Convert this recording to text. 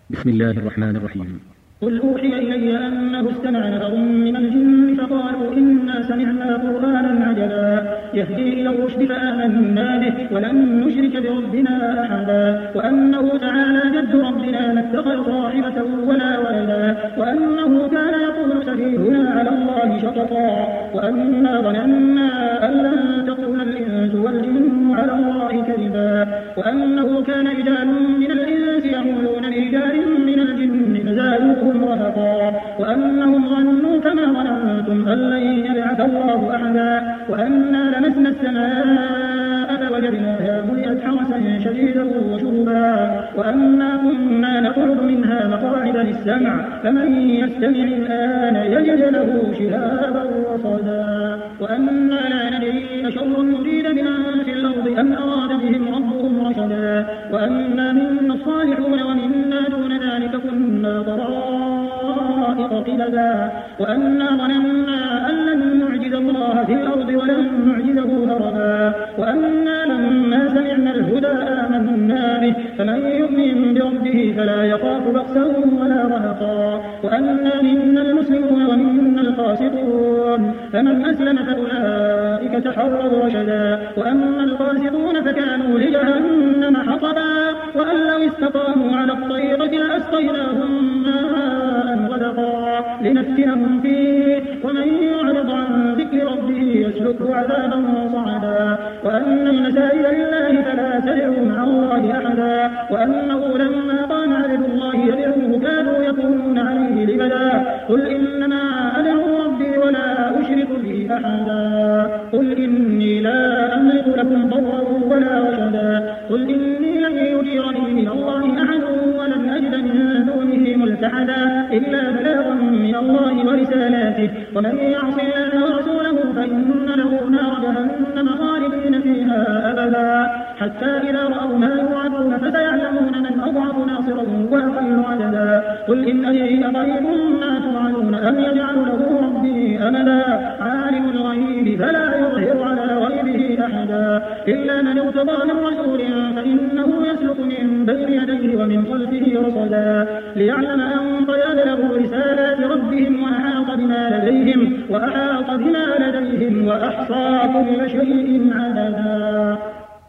بسم الله الرحمن الرحيم. قل أوحي إلي أنه استمع نفر من الجن فقالوا إنا سمعنا قرآنا عجبا يهدي إلى الرشد فآمنا به ولن نشرك بربنا أحدا وأنه تعالى جد ربنا ما اتخذ صاحبة ولا ولدا وأنه كان يقول سفيهنا على الله شططا وأنا ظننا أن لن تقول الإنس والجن على الله كذبا وأنه كان رجال من الإنس يقولون لرجال من الجن فزادوهم رهقا وأنهم ظنوا كما ظننتم أن لن يبعث الله أحدا وأنا لمسنا السماء فوجدناها ملئت حرسا شديدا وشربا وأنا كنا نقعد منها مقاعد للسمع فمن يستمع الآن يجد له شهابا رصدا وأنا لا ندري أشر نريد بمن في الأرض أم أراد بهم ربهم رشدا وأنا منا الصالحون ومنا دون ذلك كنا طرائق قددا وأنا ظننا أن لن نعجز الله في الأرض ولن نعجزه هربا وأنا لما سمعنا الهدى آمنا به فمن يؤمن بربه فلا يخاف بأسا ولا رهقا وأنا منا المسلمون ومنا القاسطون فمن أسلم فأولئك تحروا رشدا وأما القاسطون فكانوا لجهنم حطبا وأن لو استقاموا على الطريقة لأسقيناهم ماء غدقا لنفتنهم فيه ومن يعرض عن ذكر ربه يسلكه عذابا صعدا وأن المساجد لله فلا تدعوا مع الله أحدا وأنه لما قام عبد الله يدعوه كانوا يكونون عليه لبدا قل إنما أدعو ربي ولا أشرك به أحدا قل إني لا أملك لكم ضرا ولا رشدا قل إني لن يجيرني من الله أحد ولن أجد من دونه ملتحدا إلا بلاغا من الله ورسالاته ومن يعص الله ورسوله فإن له نار جهنم خالدين فيها أبدا حتى إذا رأوا ما يوعدون فسيعلمون من أضعف ناصرا وأقل عددا قل إن أدري أقريب ما توعدون أم يجعل له ربي أمدا عالم الغيب فلا يظهر على غيبه أحدا إلا من ارتضى من رسول فإنه يسلك من بين يديه ومن خلفه رصدا ليعلم أن قد أبلغوا رسالات ربهم وأحاط بما لديهم وأحصى كل شيء عددا.